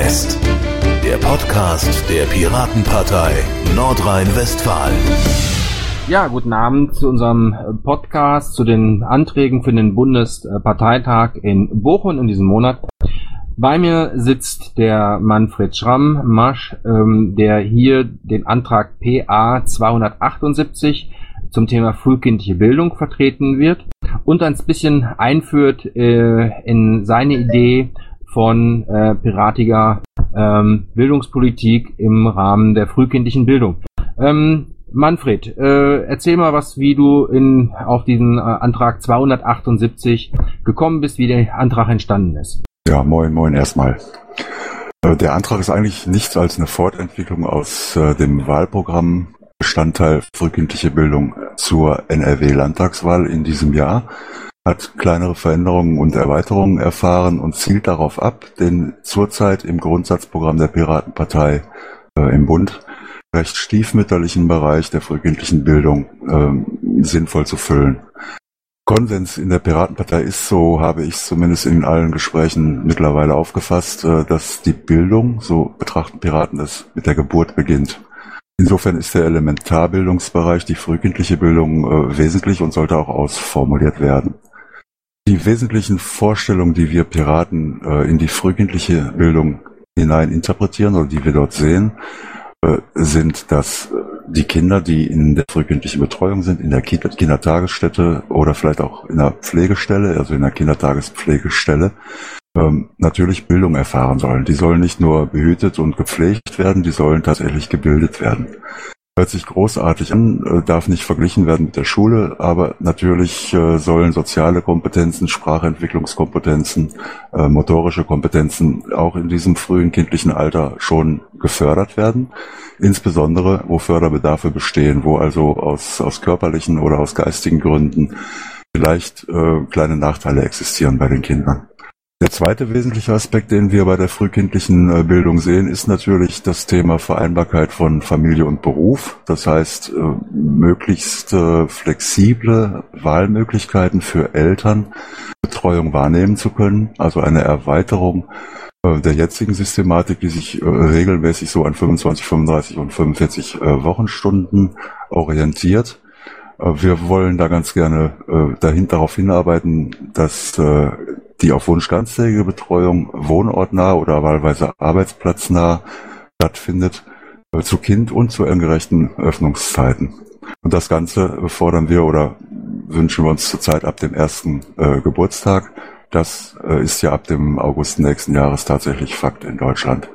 West, der Podcast der Piratenpartei Nordrhein-Westfalen. Ja, guten Abend zu unserem Podcast, zu den Anträgen für den Bundesparteitag in Bochum in diesem Monat. Bei mir sitzt der Manfred Schramm-Masch, der hier den Antrag PA 278 zum Thema frühkindliche Bildung vertreten wird und ein bisschen einführt in seine Idee von piratiger Bildungspolitik im Rahmen der frühkindlichen Bildung. Manfred, erzähl mal wie du auf diesen Antrag 278 gekommen bist, wie der Antrag entstanden ist. Ja, moin erstmal. Der Antrag ist eigentlich nichts als eine Fortentwicklung aus dem Wahlprogramm Bestandteil frühkindliche Bildung zur NRW-Landtagswahl in diesem Jahr, hat kleinere Veränderungen und Erweiterungen erfahren und zielt darauf ab, den zurzeit im Grundsatzprogramm der Piratenpartei im Bund recht stiefmütterlichen Bereich der frühkindlichen Bildung sinnvoll zu füllen. Konsens in der Piratenpartei ist, so habe ich es zumindest in allen Gesprächen mittlerweile aufgefasst, dass die Bildung, so betrachten Piraten das, mit der Geburt beginnt. Insofern ist der Elementarbildungsbereich, die frühkindliche Bildung, wesentlich und sollte auch ausformuliert werden. Die wesentlichen Vorstellungen, die wir Piraten in die frühkindliche Bildung hinein interpretieren oder die wir dort sehen, sind, dass die Kinder, die in der frühkindlichen Betreuung sind, in der Kindertagesstätte oder vielleicht auch in der Pflegestelle, also in der Kindertagespflegestelle, natürlich Bildung erfahren sollen. Die sollen nicht nur behütet und gepflegt werden, die sollen tatsächlich gebildet werden. Hört sich großartig an, darf nicht verglichen werden mit der Schule, aber natürlich sollen soziale Kompetenzen, Sprachentwicklungskompetenzen, motorische Kompetenzen auch in diesem frühen kindlichen Alter schon gefördert werden. Insbesondere, wo Förderbedarfe bestehen, wo also aus körperlichen oder aus geistigen Gründen vielleicht kleine Nachteile existieren bei den Kindern. Der zweite wesentliche Aspekt, den wir bei der frühkindlichen Bildung sehen, ist natürlich das Thema Vereinbarkeit von Familie und Beruf. Das heißt, möglichst flexible Wahlmöglichkeiten für Eltern, Betreuung wahrnehmen zu können. Also eine Erweiterung der jetzigen Systematik, die sich regelmäßig so an 25, 35 und 45 Wochenstunden orientiert. Wir wollen da ganz gerne darauf hinarbeiten, dass die auf Wunsch ganztägige Betreuung wohnortnah oder wahlweise arbeitsplatznah stattfindet, zu Kind und zu gerechten Öffnungszeiten. Und das Ganze fordern wir oder wünschen wir uns zurzeit ab dem ersten Geburtstag. Das ist ja ab dem August nächsten Jahres tatsächlich Fakt in Deutschland.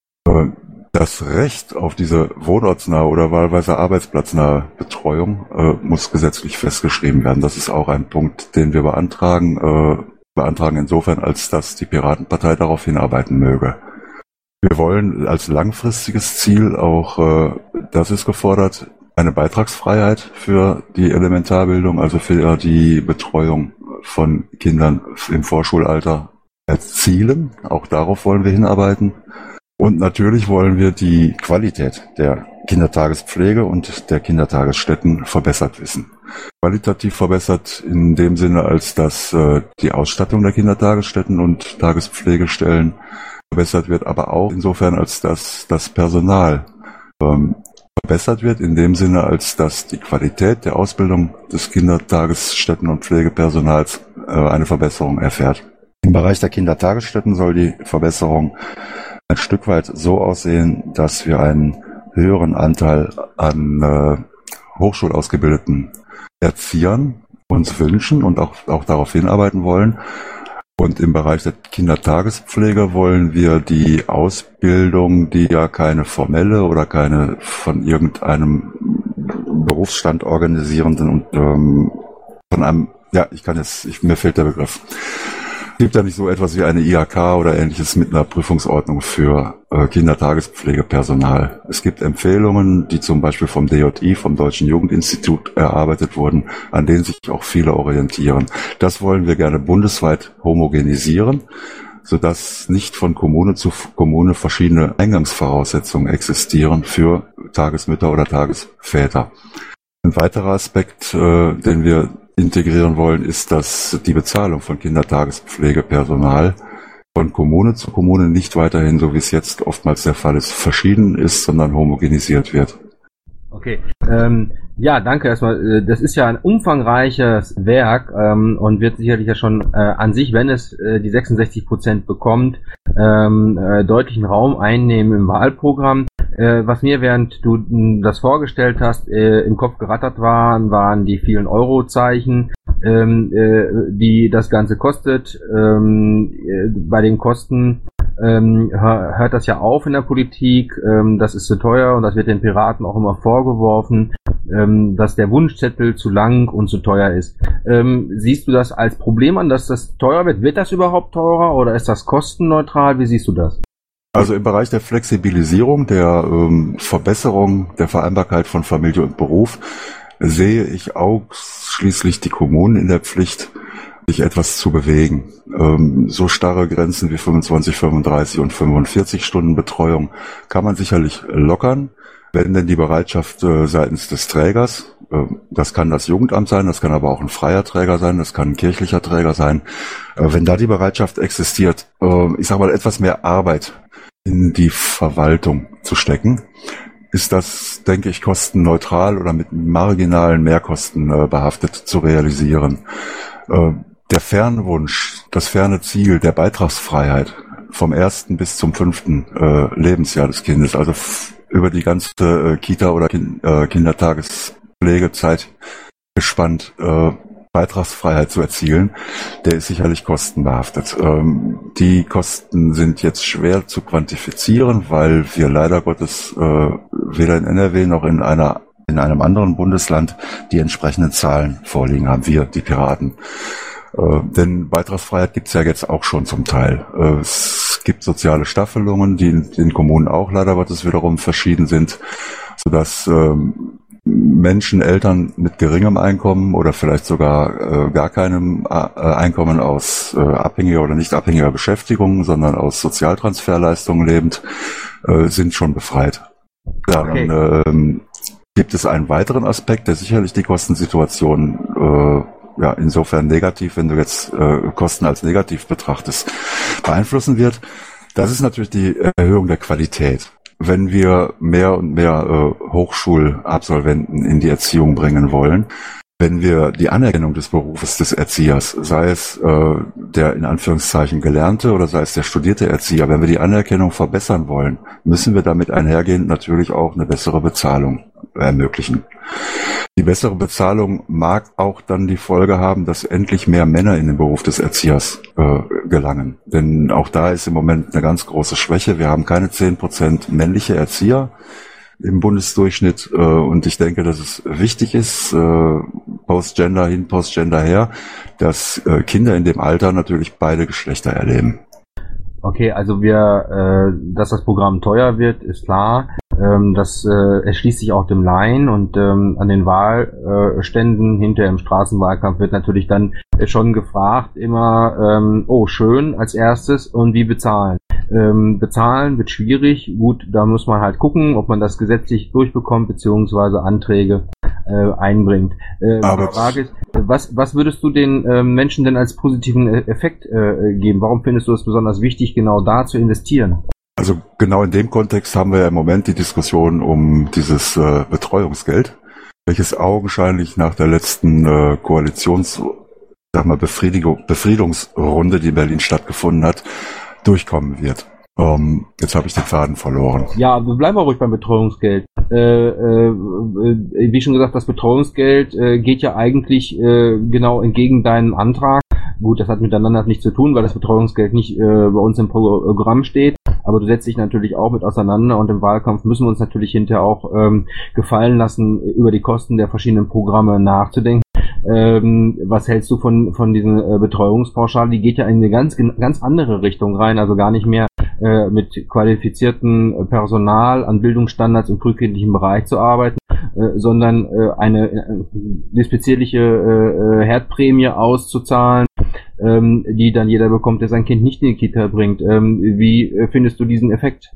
Das Recht auf diese wohnortsnahe oder wahlweise arbeitsplatznahe Betreuung muss gesetzlich festgeschrieben werden. Das ist auch ein Punkt, den wir beantragen insofern, als dass die Piratenpartei darauf hinarbeiten möge. Wir wollen als langfristiges Ziel auch, das ist gefordert, eine Beitragsfreiheit für die Elementarbildung, also für die Betreuung von Kindern im Vorschulalter erzielen. Auch darauf wollen wir hinarbeiten. Und natürlich wollen wir die Qualität der Kindertagespflege und der Kindertagesstätten verbessert wissen. Qualitativ verbessert in dem Sinne, als dass die Ausstattung der Kindertagesstätten und Tagespflegestellen verbessert wird, aber auch insofern, als dass das Personal verbessert wird, in dem Sinne, als dass die Qualität der Ausbildung des Kindertagesstätten- und Pflegepersonals eine Verbesserung erfährt. Im Bereich der Kindertagesstätten soll die Verbesserung ein Stück weit so aussehen, dass wir einen höheren Anteil an hochschulausgebildeten Erziehern uns wünschen und auch darauf hinarbeiten wollen. Und im Bereich der Kindertagespflege wollen wir die Ausbildung, die ja keine formelle oder keine von irgendeinem Berufsstand organisierenden und von einem, mir fehlt der Begriff. Es gibt ja nicht so etwas wie eine IHK oder ähnliches mit einer Prüfungsordnung für Kindertagespflegepersonal. Es gibt Empfehlungen, die zum Beispiel vom DJI, vom Deutschen Jugendinstitut, erarbeitet wurden, an denen sich auch viele orientieren. Das wollen wir gerne bundesweit homogenisieren, sodass nicht von Kommune zu Kommune verschiedene Eingangsvoraussetzungen existieren für Tagesmütter oder Tagesväter. Ein weiterer Aspekt, den wir integrieren wollen, ist, dass die Bezahlung von Kindertagespflegepersonal von Kommune zu Kommune nicht weiterhin, so wie es jetzt oftmals der Fall ist, verschieden ist, sondern homogenisiert wird. Okay, ja, danke erstmal. Das ist ja ein umfangreiches Werk und wird sicherlich ja schon an sich, wenn es die 66% bekommt, deutlichen Raum einnehmen im Wahlprogramm. Was mir, während du das vorgestellt hast, im Kopf gerattert waren die vielen Eurozeichen, die das Ganze kostet. Bei den Kosten hört das ja auf in der Politik, das ist zu teuer und das wird den Piraten auch immer vorgeworfen, dass der Wunschzettel zu lang und zu teuer ist. Siehst du das als Problem an, dass das teuer wird? Wird das überhaupt teurer oder ist das kostenneutral? Wie siehst du das? Also im Bereich der Flexibilisierung, der Verbesserung der Vereinbarkeit von Familie und Beruf sehe ich ausschließlich die Kommunen in der Pflicht, sich etwas zu bewegen. So starre Grenzen wie 25, 35 und 45 Stunden Betreuung kann man sicherlich lockern, wenn denn die Bereitschaft seitens des Trägers, das kann das Jugendamt sein, das kann aber auch ein freier Träger sein, das kann ein kirchlicher Träger sein, wenn da die Bereitschaft existiert, ich sage mal, etwas mehr Arbeit in die Verwaltung zu stecken, ist das, denke ich, kostenneutral oder mit marginalen Mehrkosten behaftet zu realisieren. Der Fernwunsch, das ferne Ziel der Beitragsfreiheit vom 1. bis zum 5. Lebensjahr des Kindes, also über die ganze Kita- oder Kindertagespflegezeit gespannt, Beitragsfreiheit zu erzielen, der ist sicherlich kostenbehaftet. Die Kosten sind jetzt schwer zu quantifizieren, weil wir leider Gottes weder in NRW noch in einem anderen Bundesland die entsprechenden Zahlen vorliegen haben, wir, die Piraten. Denn Beitragsfreiheit gibt's ja jetzt auch schon zum Teil. Es gibt soziale Staffelungen, die in den Kommunen auch leider Gottes wiederum verschieden sind, sodass Menschen, Eltern mit geringem Einkommen oder vielleicht sogar gar keinem Einkommen aus abhängiger oder nicht abhängiger Beschäftigung, sondern aus Sozialtransferleistungen lebend, sind schon befreit. Okay. Dann gibt es einen weiteren Aspekt, der sicherlich die Kostensituation insofern negativ, wenn du jetzt Kosten als negativ betrachtest, beeinflussen wird. Das ist natürlich die Erhöhung der Qualität. Wenn wir mehr und mehr Hochschulabsolventen in die Erziehung bringen wollen, wenn wir die Anerkennung des Berufes des Erziehers, sei es der in Anführungszeichen gelernte oder sei es der studierte Erzieher, wenn wir die Anerkennung verbessern wollen, müssen wir damit einhergehend natürlich auch eine bessere Bezahlung ermöglichen. Die bessere Bezahlung mag auch dann die Folge haben, dass endlich mehr Männer in den Beruf des Erziehers gelangen. Denn auch da ist im Moment eine ganz große Schwäche. Wir haben keine 10% männliche Erzieher im Bundesdurchschnitt und ich denke, dass es wichtig ist, Postgender hin, Postgender her, dass Kinder in dem Alter natürlich beide Geschlechter erleben. Okay, also dass das Programm teuer wird, ist klar. Das erschließt sich auch dem Laien und an den Wahlständen hinterher im Straßenwahlkampf wird natürlich dann schon gefragt immer, schön als erstes und wie bezahlen. Bezahlen wird schwierig, gut, da muss man halt gucken, ob man das gesetzlich durchbekommt, beziehungsweise Anträge einbringt. Aber die Frage ist, was würdest du den Menschen denn als positiven Effekt geben? Warum findest du es besonders wichtig, genau da zu investieren? Also genau in dem Kontext haben wir ja im Moment die Diskussion um dieses Betreuungsgeld, welches augenscheinlich nach der letzten Befriedungsrunde, die in Berlin stattgefunden hat, durchkommen wird. Jetzt habe ich den Faden verloren. Ja, wir bleiben ruhig beim Betreuungsgeld. Wie schon gesagt, das Betreuungsgeld geht ja eigentlich genau entgegen deinem Antrag. Gut, das hat miteinander nichts zu tun, weil das Betreuungsgeld nicht bei uns im Programm steht. Aber du setzt dich natürlich auch mit auseinander und im Wahlkampf müssen wir uns natürlich hinterher auch gefallen lassen, über die Kosten der verschiedenen Programme nachzudenken. Was hältst du von diesen Betreuungspauschalen? Die geht ja in eine ganz andere Richtung rein, also gar nicht mehr mit qualifiziertem Personal an Bildungsstandards im frühkindlichen Bereich zu arbeiten, sondern eine despektierliche Herdprämie auszuzahlen, die dann jeder bekommt, der sein Kind nicht in die Kita bringt. Wie findest du diesen Effekt?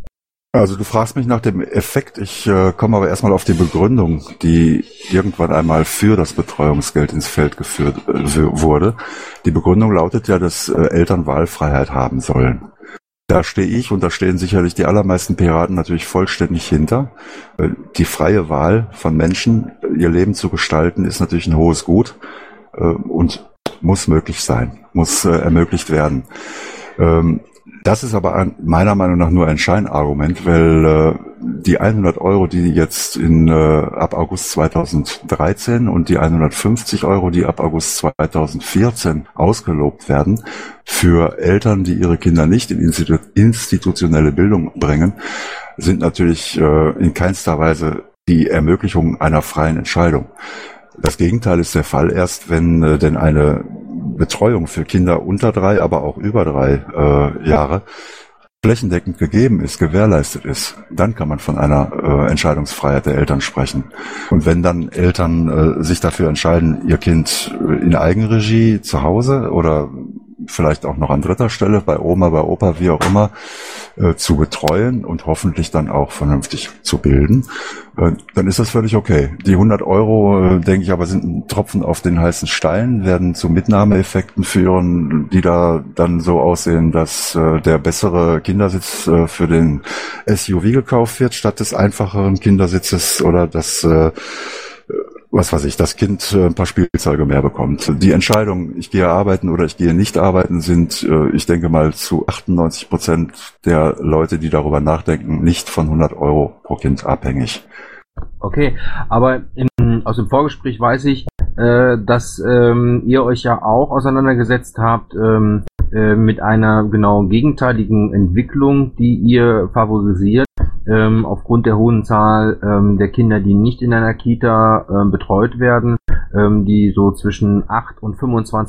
Also du fragst mich nach dem Effekt, ich komme aber erstmal auf die Begründung, die irgendwann einmal für das Betreuungsgeld ins Feld geführt wurde. Die Begründung lautet ja, dass Eltern Wahlfreiheit haben sollen. Da stehe ich und da stehen sicherlich die allermeisten Piraten natürlich vollständig hinter. Die freie Wahl von Menschen, ihr Leben zu gestalten, ist natürlich ein hohes Gut und muss möglich sein, muss ermöglicht werden. Das ist aber meiner Meinung nach nur ein Scheinargument, weil die 100 Euro, die jetzt ab August 2013 und die 150 Euro, die ab August 2014 ausgelobt werden, für Eltern, die ihre Kinder nicht in institutionelle Bildung bringen, sind natürlich in keinster Weise die Ermöglichung einer freien Entscheidung. Das Gegenteil ist der Fall erst, wenn denn eine Betreuung für Kinder unter 3, aber auch über 3 Jahre flächendeckend gegeben ist, gewährleistet ist, dann kann man von einer Entscheidungsfreiheit der Eltern sprechen. Und wenn dann Eltern sich dafür entscheiden, ihr Kind in Eigenregie zu Hause oder vielleicht auch noch an dritter Stelle, bei Oma, bei Opa, wie auch immer, zu betreuen und hoffentlich dann auch vernünftig zu bilden, dann ist das völlig okay. Die 100 Euro, denke ich aber, sind ein Tropfen auf den heißen Stein, werden zu Mitnahmeeffekten führen, die da dann so aussehen, dass der bessere Kindersitz für den SUV gekauft wird, statt des einfacheren Kindersitzes oder das das Kind ein paar Spielzeuge mehr bekommt. Die Entscheidung, ich gehe arbeiten oder ich gehe nicht arbeiten, sind, ich denke mal, zu 98% der Leute, die darüber nachdenken, nicht von 100 Euro pro Kind abhängig. Okay, aber aus dem Vorgespräch weiß ich, dass ihr euch ja auch auseinandergesetzt habt mit einer genau gegenteiligen Entwicklung, die ihr favorisiert. Aufgrund der hohen Zahl der Kinder, die nicht in einer Kita betreut werden, die so zwischen 8 und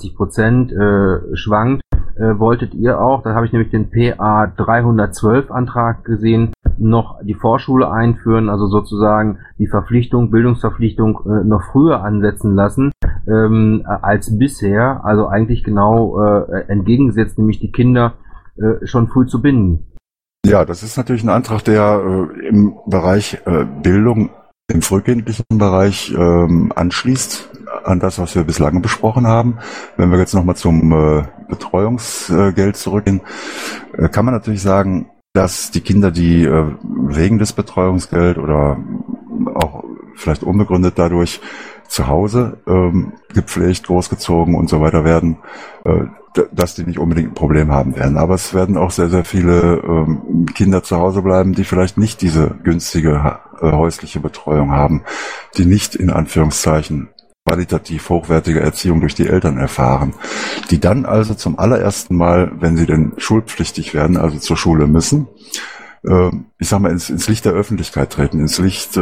25% schwankt, wolltet ihr auch, da habe ich nämlich den PA 312 Antrag gesehen, noch die Vorschule einführen, also sozusagen die Bildungsverpflichtung noch früher ansetzen lassen als bisher, also eigentlich genau entgegengesetzt, nämlich die Kinder schon früh zu binden. Ja, das ist natürlich ein Antrag, der im Bereich Bildung, im frühkindlichen Bereich anschließt an das, was wir bislang besprochen haben. Wenn wir jetzt nochmal zum Betreuungsgeld zurückgehen, kann man natürlich sagen, dass die Kinder, die wegen des Betreuungsgeld oder auch vielleicht unbegründet dadurch zu Hause gepflegt, großgezogen und so weiter werden, dass die nicht unbedingt ein Problem haben werden. Aber es werden auch sehr, sehr viele Kinder zu Hause bleiben, die vielleicht nicht diese günstige häusliche Betreuung haben, die nicht in Anführungszeichen qualitativ hochwertige Erziehung durch die Eltern erfahren, die dann also zum allerersten Mal, wenn sie denn schulpflichtig werden, also zur Schule müssen, ich sag mal, ins Licht der Öffentlichkeit treten, ins Licht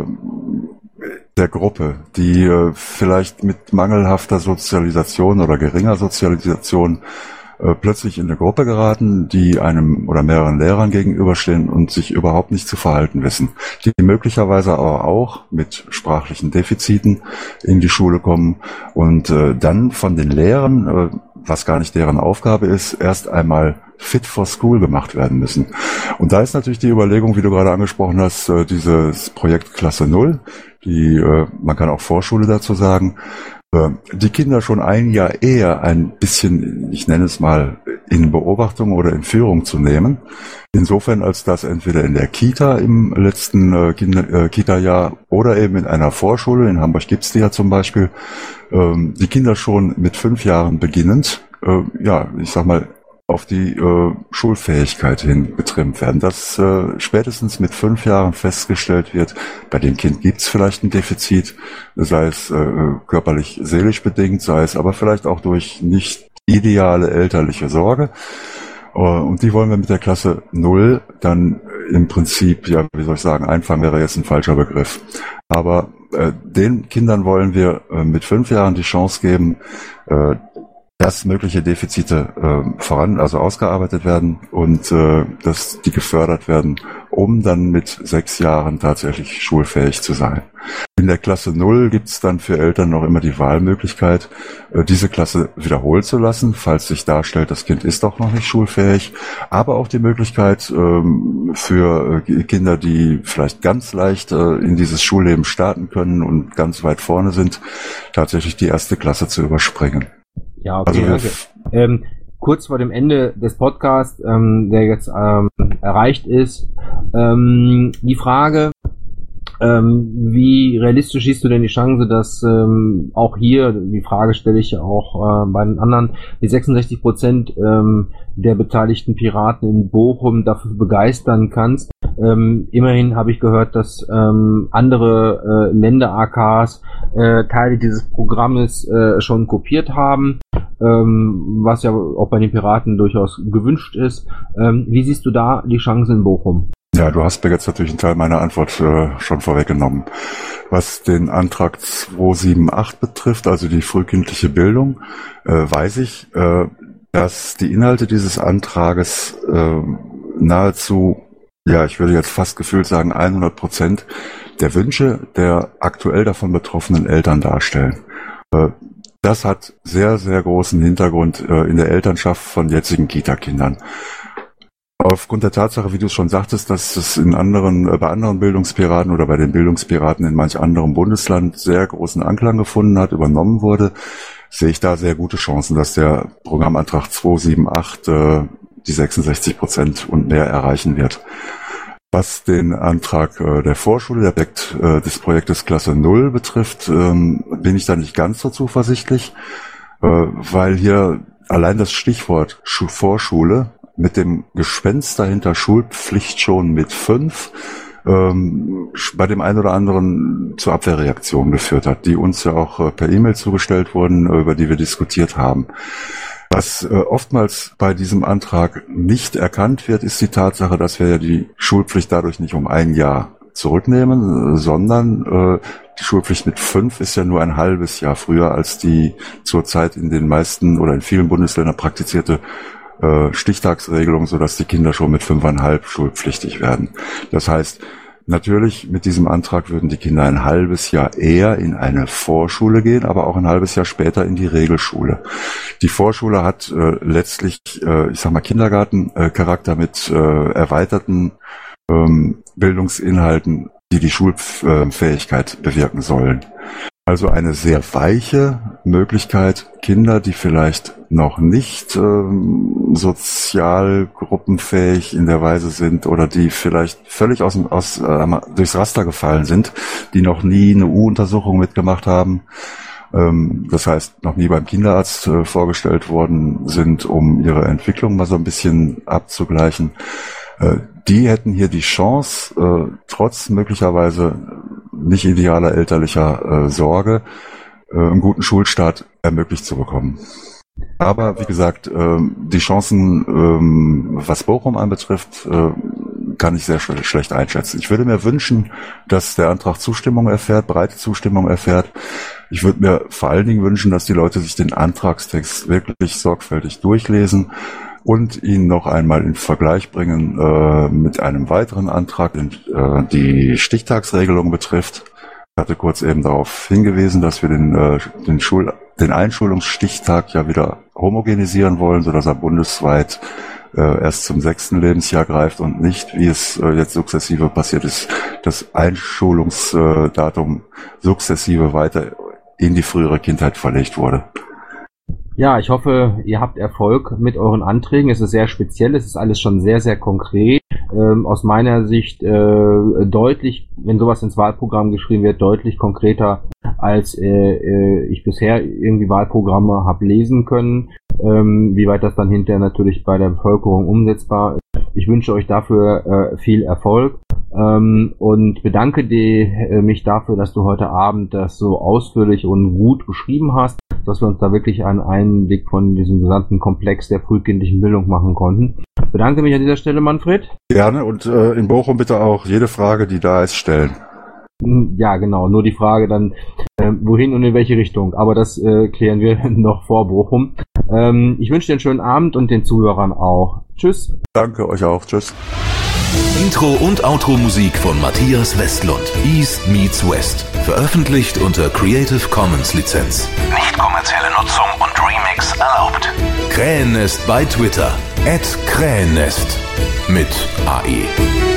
der Gruppe, die vielleicht mit mangelhafter Sozialisation oder geringer Sozialisation plötzlich in eine Gruppe geraten, die einem oder mehreren Lehrern gegenüberstehen und sich überhaupt nicht zu verhalten wissen, die möglicherweise aber auch mit sprachlichen Defiziten in die Schule kommen und dann von den Lehrern, was gar nicht deren Aufgabe ist, erst einmal fit for school gemacht werden müssen. Und da ist natürlich die Überlegung, wie du gerade angesprochen hast, dieses Projekt Klasse 0, man kann auch Vorschule dazu sagen, die Kinder schon ein Jahr eher ein bisschen, ich nenne es mal, in Beobachtung oder in Führung zu nehmen. Insofern, als dass entweder in der Kita im letzten Kita-Jahr oder eben in einer Vorschule, in Hamburg gibt's die ja zum Beispiel, die Kinder schon mit 5 Jahren beginnend, ich sag mal, auf die Schulfähigkeit hin getrimmt werden, dass spätestens mit 5 Jahren festgestellt wird, bei dem Kind gibt's vielleicht ein Defizit, sei es körperlich, seelisch bedingt, sei es aber vielleicht auch durch nicht ideale elterliche Sorge. Und die wollen wir mit der Klasse 0 dann im Prinzip, einfangen wäre jetzt ein falscher Begriff. Aber den Kindern wollen wir mit 5 Jahren die Chance geben, dass mögliche Defizite ausgearbeitet werden und dass die gefördert werden, um dann mit 6 Jahren tatsächlich schulfähig zu sein. In der Klasse 0 gibt es dann für Eltern noch immer die Wahlmöglichkeit, diese Klasse wiederholen zu lassen, falls sich darstellt, das Kind ist doch noch nicht schulfähig, aber auch die Möglichkeit für Kinder, die vielleicht ganz leicht in dieses Schulleben starten können und ganz weit vorne sind, tatsächlich die 1. Klasse zu überspringen. Ja, okay, also danke. Kurz vor dem Ende des Podcasts, der jetzt erreicht ist, die Frage, wie realistisch siehst du denn die Chance, dass auch hier, die Frage stelle ich auch bei den anderen, die 66% der beteiligten Piraten in Bochum dafür begeistern kannst? Immerhin habe ich gehört, dass andere Länder-AKs Teile dieses Programmes schon kopiert haben, was ja auch bei den Piraten durchaus gewünscht ist. Wie siehst du da die Chance in Bochum? Ja, du hast mir jetzt natürlich einen Teil meiner Antwort schon vorweggenommen. Was den Antrag 278 betrifft, also die frühkindliche Bildung, weiß ich, dass die Inhalte dieses Antrages nahezu, ja, ich würde jetzt fast gefühlt sagen 100% der Wünsche der aktuell davon betroffenen Eltern darstellen. Das hat sehr, sehr großen Hintergrund in der Elternschaft von jetzigen Kita-Kindern. Aufgrund der Tatsache, wie du es schon sagtest, dass es bei anderen Bildungspiraten oder bei den Bildungspiraten in manch anderem Bundesland sehr großen Anklang gefunden hat, übernommen wurde, sehe ich da sehr gute Chancen, dass der Programmantrag 278 die 66% und mehr erreichen wird. Was den Antrag der Vorschule, des Projektes Klasse 0 betrifft, bin ich da nicht ganz so zuversichtlich, weil hier allein das Stichwort Vorschule mit dem Gespenst dahinter Schulpflicht schon mit 5 bei dem einen oder anderen zur Abwehrreaktion geführt hat, die uns ja auch per E-Mail zugestellt wurden, über die wir diskutiert haben. Was oftmals bei diesem Antrag nicht erkannt wird, ist die Tatsache, dass wir ja die Schulpflicht dadurch nicht um 1 Jahr zurücknehmen, sondern die Schulpflicht mit 5 ist ja nur ein halbes Jahr früher als die zurzeit in den meisten oder in vielen Bundesländern praktizierte Stichtagsregelung, sodass die Kinder schon mit 5,5 schulpflichtig werden. Das heißt, natürlich mit diesem Antrag würden die Kinder ein halbes Jahr eher in eine Vorschule gehen, aber auch ein halbes Jahr später in die Regelschule. Die Vorschule hat letztlich, Kindergartencharakter mit erweiterten Bildungsinhalten, die die Schulfähigkeit bewirken sollen. Also eine sehr weiche Möglichkeit, Kinder, die vielleicht noch nicht sozialgruppenfähig in der Weise sind oder die vielleicht völlig durchs Raster gefallen sind, die noch nie eine U-Untersuchung mitgemacht haben, das heißt noch nie beim Kinderarzt vorgestellt worden sind, um ihre Entwicklung mal so ein bisschen abzugleichen. Die hätten hier die Chance, trotz möglicherweise nicht idealer elterlicher Sorge, einen guten Schulstart ermöglicht zu bekommen. Aber wie gesagt, die Chancen, was Bochum anbetrifft, kann ich sehr schlecht einschätzen. Ich würde mir wünschen, dass der Antrag Zustimmung erfährt, breite Zustimmung erfährt. Ich würde mir vor allen Dingen wünschen, dass die Leute sich den Antragstext wirklich sorgfältig durchlesen und ihn noch einmal in Vergleich bringen mit einem weiteren Antrag, die Stichtagsregelung betrifft. Ich hatte kurz eben darauf hingewiesen, dass wir den Einschulungsstichtag ja wieder homogenisieren wollen, sodass er bundesweit erst zum 6. Lebensjahr greift und nicht, wie es jetzt sukzessive passiert ist, das Einschulungsdatum sukzessive weiter in die frühere Kindheit verlegt wurde. Ja, ich hoffe, ihr habt Erfolg mit euren Anträgen. Es ist sehr speziell, es ist alles schon sehr, sehr konkret. Aus meiner Sicht deutlich, wenn sowas ins Wahlprogramm geschrieben wird, deutlich konkreter, als ich bisher irgendwie Wahlprogramme habe lesen können. Wie weit das dann hinterher natürlich bei der Bevölkerung umsetzbar ist. Ich wünsche euch dafür viel Erfolg und bedanke mich dafür, dass du heute Abend das so ausführlich und gut beschrieben hast, dass wir uns da wirklich einen Einblick von diesem gesamten Komplex der frühkindlichen Bildung machen konnten. Bedanke mich an dieser Stelle, Manfred. Gerne, und in Bochum bitte auch jede Frage, die da ist, stellen. Ja, genau, nur die Frage dann, wohin und in welche Richtung. Aber das klären wir noch vor Bochum. Ich wünsche dir einen schönen Abend und den Zuhörern auch. Tschüss. Danke euch auch. Tschüss. Intro- und Outro-Musik von Matthias Westlund. East meets West. Veröffentlicht unter Creative Commons Lizenz. Nicht kommerzielle Nutzung und Remix erlaubt. Krähennest bei Twitter. @Krähennest. Mit AE.